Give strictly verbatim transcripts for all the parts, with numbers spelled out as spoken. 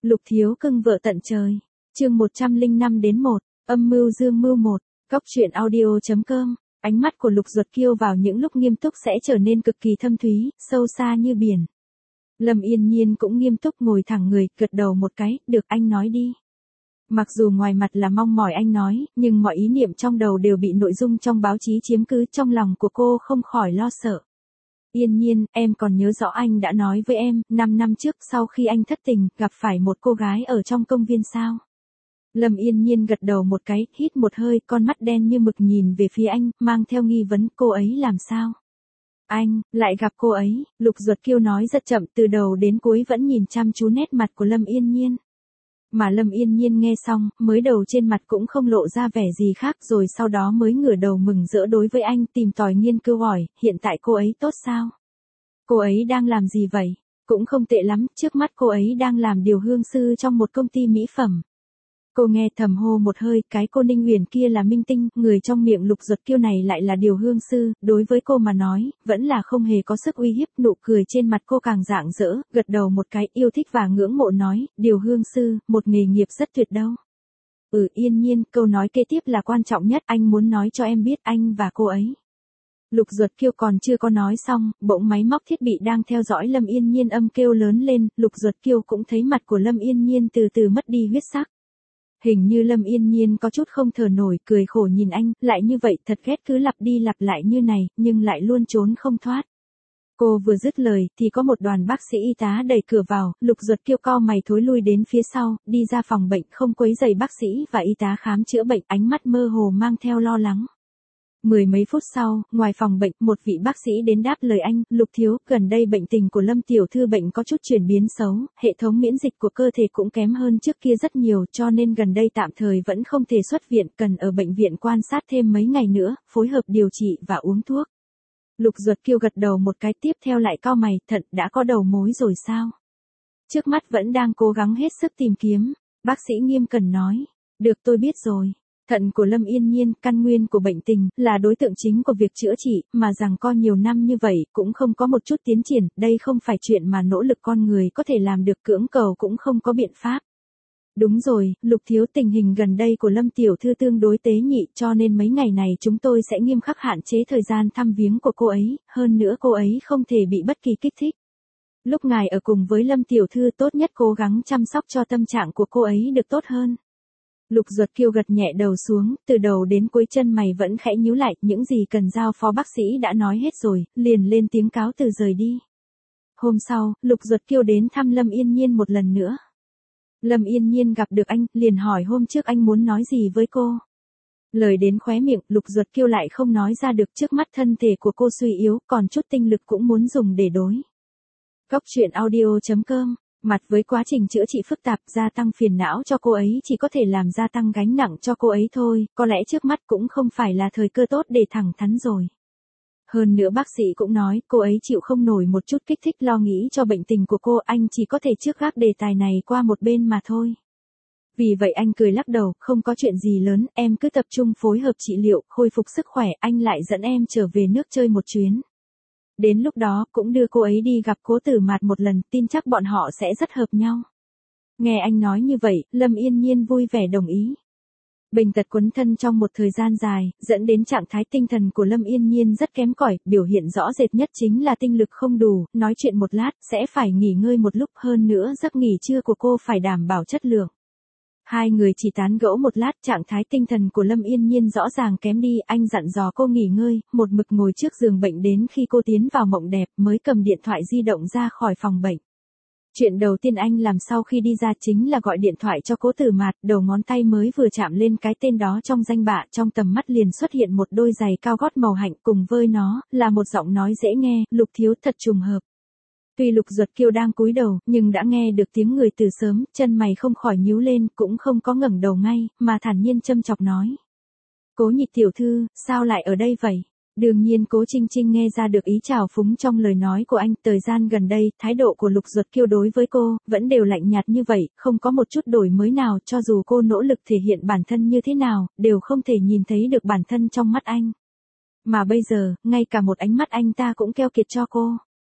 Lục thiếu cưng vợ tận trời. Chương một trăm linh năm đến một, âm mưu dương mưu một, góc truyện audio.com. Ánh mắt của Lục Duật Kiêu vào những lúc nghiêm túc sẽ trở nên cực kỳ thâm thúy, sâu xa như biển. Lâm Yên Nhiên cũng nghiêm túc ngồi thẳng người, gật đầu một cái, được anh nói đi. Mặc dù ngoài mặt là mong mỏi anh nói, nhưng mọi ý niệm trong đầu đều bị nội dung trong báo chí chiếm cứ, trong lòng của cô không khỏi lo sợ. Yên Nhiên, em còn nhớ rõ anh đã nói với em, năm năm trước sau khi anh thất tình, gặp phải một cô gái ở trong công viên sao? Lâm Yên Nhiên gật đầu một cái, hít một hơi, con mắt đen như mực nhìn về phía anh, mang theo nghi vấn, cô ấy làm sao? Anh, lại gặp cô ấy, Lục Duật Kiêu nói rất chậm, từ đầu đến cuối vẫn nhìn chăm chú nét mặt của Lâm Yên Nhiên. Mà Lâm Yên Nhiên nghe xong, mới đầu trên mặt cũng không lộ ra vẻ gì khác, rồi sau đó mới ngửa đầu mừng rỡ đối với anh, tìm tòi nghiên cứu hỏi, hiện tại cô ấy tốt sao? Cô ấy đang làm gì vậy? Cũng không tệ lắm, trước mắt cô ấy đang làm điều hương sư trong một công ty mỹ phẩm. Cô nghe thầm hô một hơi, cái cô Ninh Uyển kia là minh tinh, người trong miệng Lục Duật Kiêu này lại là điều hương sư, đối với cô mà nói, vẫn là không hề có sức uy hiếp, nụ cười trên mặt cô càng rạng rỡ, gật đầu một cái, yêu thích và ngưỡng mộ nói, điều hương sư, một nghề nghiệp rất tuyệt đâu. Ừ, Yên Nhiên, câu nói kế tiếp là quan trọng nhất, anh muốn nói cho em biết anh và cô ấy. Lục Duật Kiêu còn chưa có nói xong, bỗng máy móc thiết bị đang theo dõi Lâm Yên Nhiên âm kêu lớn lên, Lục Duật Kiêu cũng thấy mặt của Lâm Yên Nhiên từ từ mất đi huyết sắc. Hình như Lâm Yên Nhiên có chút không thở nổi, cười khổ nhìn anh, lại như vậy, thật ghét cứ lặp đi lặp lại như này, nhưng lại luôn trốn không thoát. Cô vừa dứt lời, thì có một đoàn bác sĩ y tá đẩy cửa vào, Lục Duật Kiêu cau mày thối lui đến phía sau, đi ra phòng bệnh, không quấy rầy bác sĩ và y tá khám chữa bệnh, ánh mắt mơ hồ mang theo lo lắng. Mười mấy phút sau, ngoài phòng bệnh, một vị bác sĩ đến đáp lời anh, Lục thiếu, gần đây bệnh tình của Lâm tiểu thư bệnh có chút chuyển biến xấu, hệ thống miễn dịch của cơ thể cũng kém hơn trước kia rất nhiều, cho nên gần đây tạm thời vẫn không thể xuất viện, cần ở bệnh viện quan sát thêm mấy ngày nữa, phối hợp điều trị và uống thuốc. Lục Duật Kiêu gật đầu một cái, tiếp theo lại cau mày, thận đã có đầu mối rồi sao? Trước mắt vẫn đang cố gắng hết sức tìm kiếm, bác sĩ nghiêm cẩn nói, được tôi biết rồi. Thận của Lâm Yên Nhiên, căn nguyên của bệnh tình, là đối tượng chính của việc chữa trị, mà rằng co nhiều năm như vậy, cũng không có một chút tiến triển, đây không phải chuyện mà nỗ lực con người có thể làm được, cưỡng cầu cũng không có biện pháp. Đúng rồi, Lục thiếu, tình hình gần đây của Lâm tiểu thư tương đối tế nhị, cho nên mấy ngày này chúng tôi sẽ nghiêm khắc hạn chế thời gian thăm viếng của cô ấy, hơn nữa cô ấy không thể bị bất kỳ kích thích. Lúc ngài ở cùng với Lâm tiểu thư tốt nhất cố gắng chăm sóc cho tâm trạng của cô ấy được tốt hơn. Lục Duật Kiêu gật nhẹ đầu xuống, từ đầu đến cuối chân mày vẫn khẽ nhíu lại, những gì cần giao phó bác sĩ đã nói hết rồi, liền lên tiếng cáo từ rời đi. Hôm sau, Lục Duật Kiêu đến thăm Lâm Yên Nhiên một lần nữa. Lâm Yên Nhiên gặp được anh, liền hỏi hôm trước anh muốn nói gì với cô. Lời đến khóe miệng, Lục Duật Kiêu lại không nói ra được, trước mắt thân thể của cô suy yếu, còn chút tinh lực cũng muốn dùng để đối. Góc truyện audio.com. Mặt với quá trình chữa trị phức tạp, gia tăng phiền não cho cô ấy chỉ có thể làm gia tăng gánh nặng cho cô ấy thôi, có lẽ trước mắt cũng không phải là thời cơ tốt để thẳng thắn rồi. Hơn nữa bác sĩ cũng nói, cô ấy chịu không nổi một chút kích thích, lo nghĩ cho bệnh tình của cô, anh chỉ có thể trước gác đề tài này qua một bên mà thôi. Vì vậy anh cười lắc đầu, không có chuyện gì lớn, em cứ tập trung phối hợp trị liệu, khôi phục sức khỏe, anh lại dẫn em trở về nước chơi một chuyến. Đến lúc đó, cũng đưa cô ấy đi gặp Cố Tử Mạt một lần, tin chắc bọn họ sẽ rất hợp nhau. Nghe anh nói như vậy, Lâm Yên Nhiên vui vẻ đồng ý. Bệnh tật quấn thân trong một thời gian dài, dẫn đến trạng thái tinh thần của Lâm Yên Nhiên rất kém cỏi, biểu hiện rõ rệt nhất chính là tinh lực không đủ, nói chuyện một lát, sẽ phải nghỉ ngơi một lúc, hơn nữa giấc nghỉ trưa của cô phải đảm bảo chất lượng. Hai người chỉ tán gẫu một lát, trạng thái tinh thần của Lâm Yên Nhiên rõ ràng kém đi, anh dặn dò cô nghỉ ngơi, một mực ngồi trước giường bệnh đến khi cô tiến vào mộng đẹp, mới cầm điện thoại di động ra khỏi phòng bệnh. Chuyện đầu tiên anh làm sau khi đi ra chính là gọi điện thoại cho Cố Tử Mạt, đầu ngón tay mới vừa chạm lên cái tên đó trong danh bạ, trong tầm mắt liền xuất hiện một đôi giày cao gót màu hạnh, cùng với nó, là một giọng nói dễ nghe, Lục thiếu, thật trùng hợp. Tuy Lục Duật Kiêu đang cúi đầu, nhưng đã nghe được tiếng người từ sớm, chân mày không khỏi nhíu lên, cũng không có ngẩng đầu ngay, mà thản nhiên châm chọc nói. Cố Nhị tiểu thư, sao lại ở đây vậy? Đương nhiên Cố Trinh Trinh nghe ra được ý trào phúng trong lời nói của anh, thời gian gần đây, thái độ của Lục Duật Kiêu đối với cô, vẫn đều lạnh nhạt như vậy, không có một chút đổi mới nào, cho dù cô nỗ lực thể hiện bản thân như thế nào, đều không thể nhìn thấy được bản thân trong mắt anh. Mà bây giờ, ngay cả một ánh mắt anh ta cũng keo kiệt cho cô.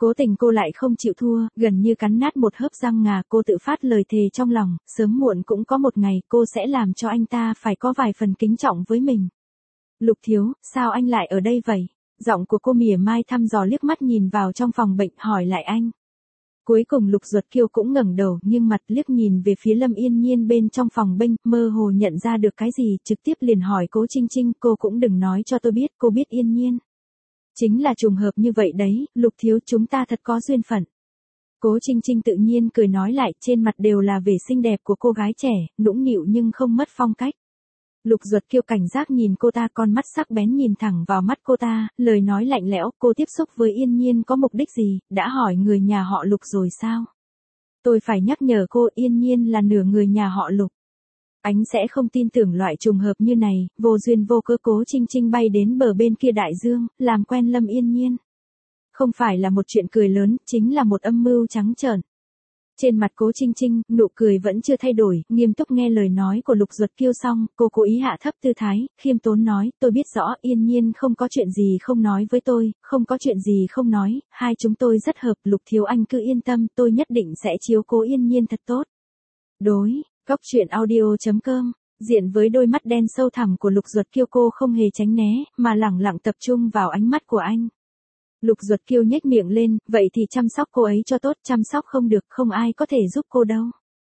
Cố tình cô lại không chịu thua, gần như cắn nát một hớp răng ngà, cô tự phát lời thề trong lòng, sớm muộn cũng có một ngày cô sẽ làm cho anh ta phải có vài phần kính trọng với mình. Lục Thiếu, sao anh lại ở đây vậy? Giọng của cô mỉa mai thăm dò liếc mắt nhìn vào trong phòng bệnh hỏi lại anh. Cuối cùng Lục Duật Kiêu cũng ngẩng đầu nhưng mặt liếc nhìn về phía Lâm Yên Nhiên bên trong phòng bệnh, mơ hồ nhận ra được cái gì, trực tiếp liền hỏi Cố Trinh Trinh, cô cũng đừng nói cho tôi biết, cô biết Yên Nhiên. Chính là trùng hợp như vậy đấy, Lục Thiếu, chúng ta thật có duyên phận. Cố Trinh Trinh tự nhiên cười nói lại, trên mặt đều là vẻ xinh đẹp của cô gái trẻ, nũng nịu nhưng không mất phong cách. Lục Duật Kiêu cảnh giác nhìn cô ta, con mắt sắc bén nhìn thẳng vào mắt cô ta, lời nói lạnh lẽo, cô tiếp xúc với Yên Nhiên có mục đích gì, đã hỏi người nhà họ Lục rồi sao? Tôi phải nhắc nhở cô, Yên Nhiên là nửa người nhà họ Lục. Anh sẽ không tin tưởng loại trùng hợp như này, vô duyên vô cớ Cố Trinh Trinh bay đến bờ bên kia đại dương, làm quen Lâm Yên Nhiên. Không phải là một chuyện cười lớn, chính là một âm mưu trắng trợn. Trên mặt Cố Trinh Trinh, nụ cười vẫn chưa thay đổi, nghiêm túc nghe lời nói của Lục Duật Kiêu xong, cô cố ý hạ thấp tư thái, khiêm tốn nói, tôi biết rõ Yên Nhiên không có chuyện gì không nói với tôi, không có chuyện gì không nói, hai chúng tôi rất hợp, Lục Thiếu anh cứ yên tâm, tôi nhất định sẽ chiếu cố Yên Nhiên thật tốt. Đối, Cóc truyện audio chấm com, diện với đôi mắt đen sâu thẳm của Lục Duật Kiêu, cô không hề tránh né, mà lẳng lặng tập trung vào ánh mắt của anh. Lục Duật Kiêu nhếch miệng lên, vậy thì chăm sóc cô ấy cho tốt, chăm sóc không được, không ai có thể giúp cô đâu.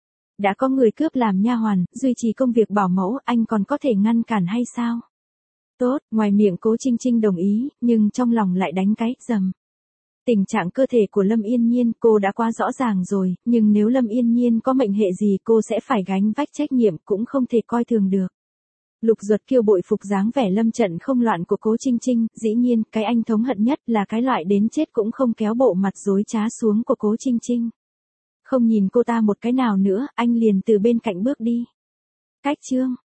Đã có người cướp làm nha hoàn, duy trì công việc bảo mẫu, anh còn có thể ngăn cản hay sao? Tốt, ngoài miệng Cố Trinh Trinh đồng ý, nhưng trong lòng lại đánh cái rầm. Tình trạng cơ thể của Lâm Yên Nhiên cô đã quá rõ ràng rồi, nhưng nếu Lâm Yên Nhiên có mệnh hệ gì cô sẽ phải gánh vác trách nhiệm, cũng không thể coi thường được. Lục Duật Kiêu bội phục dáng vẻ lâm trận không loạn của Cố Trinh Trinh, dĩ nhiên, cái anh thống hận nhất là cái loại đến chết cũng không kéo bộ mặt dối trá xuống của Cố Trinh Trinh. Không nhìn cô ta một cái nào nữa, anh liền từ bên cạnh bước đi. Cách chương